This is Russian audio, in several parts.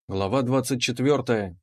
Глава 24.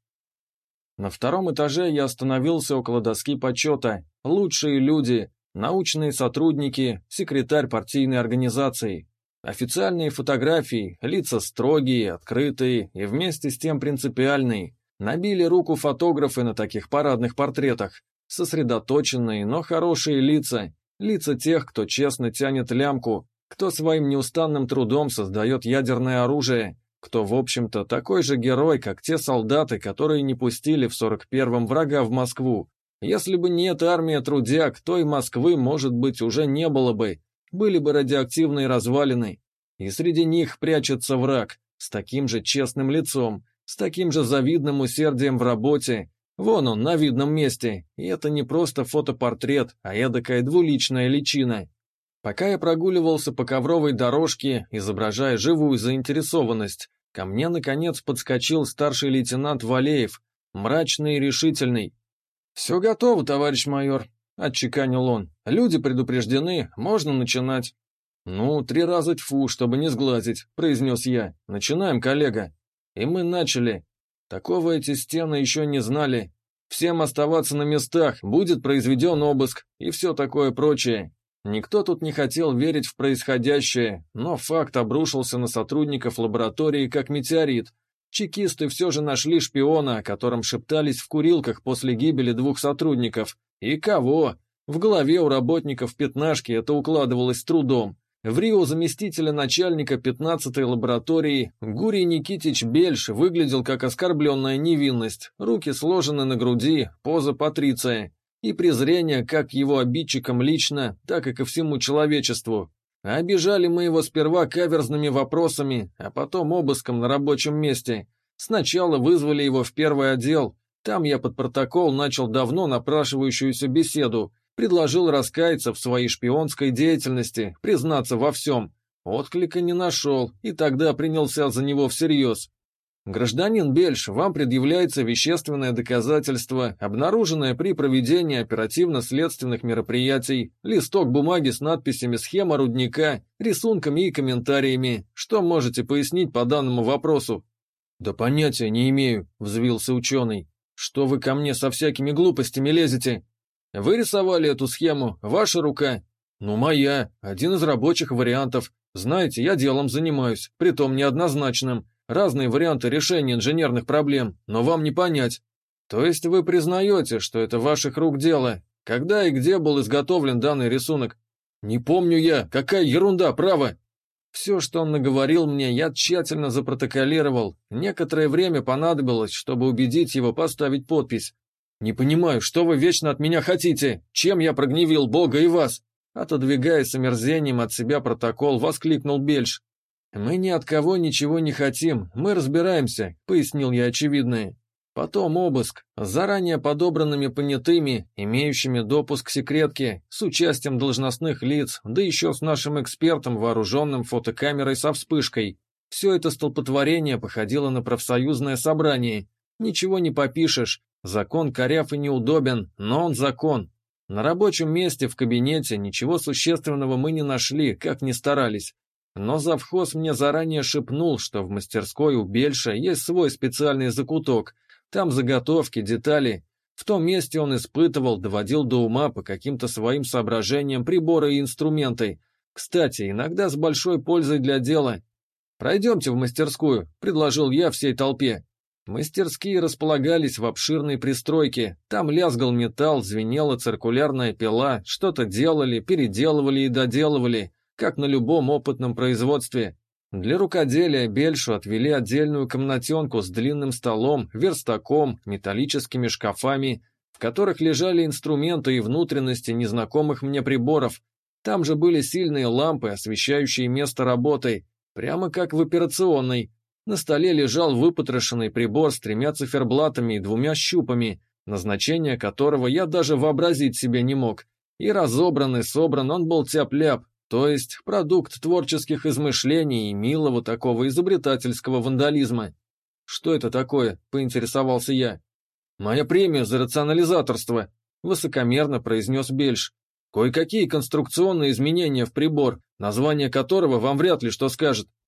На втором этаже я остановился около доски почета. Лучшие люди, научные сотрудники, секретарь партийной организации. Официальные фотографии, лица строгие, открытые и вместе с тем принципиальные. Набили руку фотографы на таких парадных портретах. Сосредоточенные, но хорошие лица. Лица тех, кто честно тянет лямку, кто своим неустанным трудом создает ядерное оружие. Кто, в общем-то, такой же герой, как те солдаты, которые не пустили в 41-м врага в Москву. Если бы не эта армия трудяг, то и Москвы, может быть, уже не было бы. Были бы радиоактивные развалины. И среди них прячется враг, с таким же честным лицом, с таким же завидным усердием в работе. Вон он, на видном месте. И это не просто фотопортрет, а эдакая двуличная личина. Пока я прогуливался по ковровой дорожке, изображая живую заинтересованность, ко мне, наконец, подскочил старший лейтенант Валеев, мрачный и решительный. «Все готово, товарищ майор», — отчеканил он. «Люди предупреждены, можно начинать». «Ну, 3 раза тьфу, чтобы не сглазить», — произнес я. «Начинаем, коллега». И мы начали. Такого эти стены еще не знали. Всем оставаться на местах, будет произведен обыск и все такое прочее. Никто тут не хотел верить в происходящее, но факт обрушился на сотрудников лаборатории как метеорит. Чекисты все же нашли шпиона, о котором шептались в курилках после гибели 2 сотрудников. И кого? В голове у работников пятнашки это укладывалось с трудом. В рио заместителя начальника 15-й лаборатории Гурий Никитич Бельш выглядел как оскорбленная невинность, руки сложены на груди, поза Патриция. И презрение как к его обидчикам лично, так и ко всему человечеству. А обижали мы его сперва каверзными вопросами, а потом обыском на рабочем месте. Сначала вызвали его в первый отдел. Там я под протокол начал давно напрашивающуюся беседу, предложил раскаяться в своей шпионской деятельности, признаться во всем. Отклика не нашел, и тогда принялся за него всерьез. «Гражданин Бельш, вам предъявляется вещественное доказательство, обнаруженное при проведении оперативно-следственных мероприятий, листок бумаги с надписями «Схема рудника», рисунками и комментариями. Что можете пояснить по данному вопросу?» «Да понятия не имею», — взвился ученый. «Что вы ко мне со всякими глупостями лезете?» «Вы рисовали эту схему, ваша рука?» «Ну, моя, один из рабочих вариантов. Знаете, я делом занимаюсь, притом неоднозначным. Разные варианты решения инженерных проблем, но вам не понять. То есть вы признаете, что это ваших рук дело? Когда и где был изготовлен данный рисунок? Не помню я, какая ерунда, право. Все, что он наговорил мне, я тщательно запротоколировал. Некоторое время понадобилось, чтобы убедить его поставить подпись. Не понимаю, что вы вечно от меня хотите? Чем я прогневил Бога и вас? Отодвигая с омерзением от себя протокол, воскликнул Бельш. «Мы ни от кого ничего не хотим, мы разбираемся», — пояснил я очевидное. Потом обыск, с заранее подобранными понятыми, имеющими допуск к секретке, с участием должностных лиц, да еще с нашим экспертом, вооруженным фотокамерой со вспышкой. Все это столпотворение походило на профсоюзное собрание. Ничего не попишешь, закон коряв и неудобен, но он закон. На рабочем месте, в кабинете, ничего существенного мы не нашли, как ни старались. Но завхоз мне заранее шепнул, что в мастерской у Бельша есть свой специальный закуток. Там заготовки, детали. В том месте он испытывал, доводил до ума по каким-то своим соображениям приборы и инструменты. Кстати, иногда с большой пользой для дела. «Пройдемте в мастерскую», — предложил я всей толпе. Мастерские располагались в обширной пристройке. Там лязгал металл, звенела циркулярная пила, что-то делали, переделывали и доделывали, как на любом опытном производстве. Для рукоделия Бельшу отвели отдельную комнатенку с длинным столом, верстаком, металлическими шкафами, в которых лежали инструменты и внутренности незнакомых мне приборов. Там же были сильные лампы, освещающие место работы, прямо как в операционной. На столе лежал выпотрошенный прибор с 3 циферблатами и 2 щупами, назначение которого я даже вообразить себе не мог. И разобран и собран он был тяп-ляп. То есть продукт творческих измышлений и милого такого изобретательского вандализма. «Что это такое?» – поинтересовался я. «Моя премия за рационализаторство», – высокомерно произнес Бельш. «Кое-какие конструкционные изменения в прибор, название которого вам вряд ли что скажет».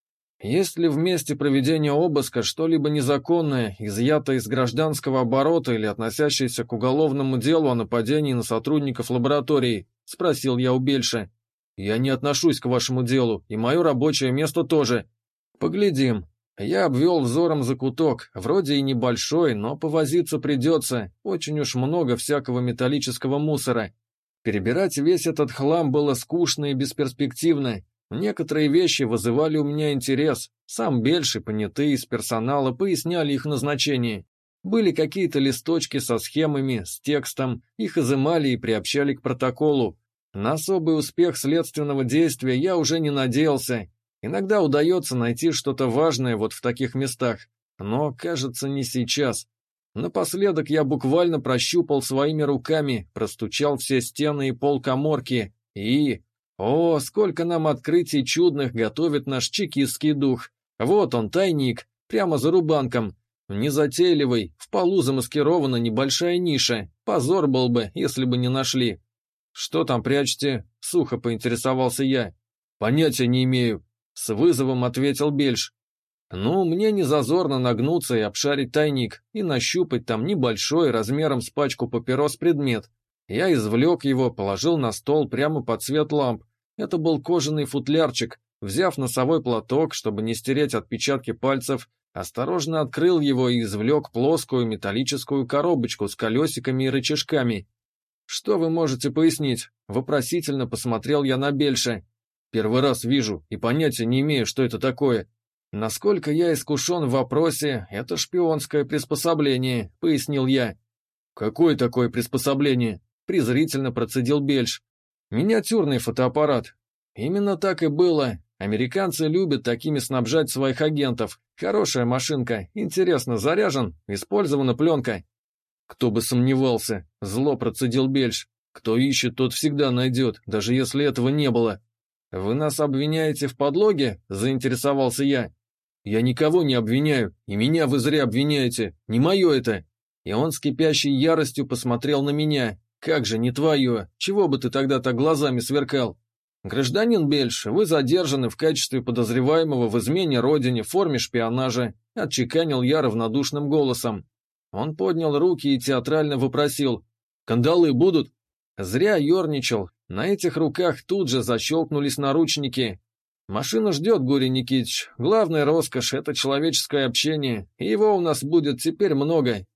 Есть ли в месте проведения обыска что-либо незаконное, изъятое из гражданского оборота или относящееся к уголовному делу о нападении на сотрудников лаборатории?» — спросил я у Бельша. «Я не отношусь к вашему делу, и мое рабочее место тоже». «Поглядим». Я обвел взором закуток, вроде и небольшой, но повозиться придется, очень уж много всякого металлического мусора. Перебирать весь этот хлам было скучно и бесперспективно. Некоторые вещи вызывали у меня интерес, сам Бельш и понятые из персонала поясняли их назначение. Были какие-то листочки со схемами, с текстом, их изымали и приобщали к протоколу. На особый успех следственного действия я уже не надеялся. Иногда удается найти что-то важное вот в таких местах, но, кажется, не сейчас. Напоследок я буквально прощупал своими руками, простучал все стены и пол каморки и... О, сколько нам открытий чудных готовит наш чекистский дух. Вот он, тайник, прямо за рубанком. Незатейливый, в полу замаскирована небольшая ниша. Позор был бы, если бы не нашли. «Что там прячете?» — сухо поинтересовался я. «Понятия не имею», — с вызовом ответил Бельш. «Ну, мне не зазорно нагнуться и обшарить тайник, и нащупать там небольшой, размером с пачку папирос предмет. Я извлек его, положил на стол прямо под свет ламп. Это был кожаный футлярчик. Взяв носовой платок, чтобы не стереть отпечатки пальцев, осторожно открыл его и извлек плоскую металлическую коробочку с колесиками и рычажками. «Что вы можете пояснить?» — вопросительно посмотрел я на Бельша. «Первый раз вижу и понятия не имею, что это такое. Насколько я искушен в вопросе, это шпионское приспособление», — пояснил я. «Какое такое приспособление?» — презрительно процедил Бельш. «Миниатюрный фотоаппарат». «Именно так и было. Американцы любят такими снабжать своих агентов. Хорошая машинка, интересно заряжен, использована пленка». «Кто бы сомневался», — зло процедил Бельш. «Кто ищет, тот всегда найдет, даже если этого не было». «Вы нас обвиняете в подлоге?» — заинтересовался я. «Я никого не обвиняю, и меня вы зря обвиняете. Не мое это». И он с кипящей яростью посмотрел на меня. «Как же не твое? Чего бы ты тогда так глазами сверкал?» «Гражданин Бельш, вы задержаны в качестве подозреваемого в измене родине в форме шпионажа», — отчеканил я равнодушным голосом. Он поднял руки и театрально вопросил: «Кандалы будут?» Зря ерничал. На этих руках тут же защелкнулись наручники. «Машина ждет, Гурий Никитич. Главная роскошь — это человеческое общение, и его у нас будет теперь много.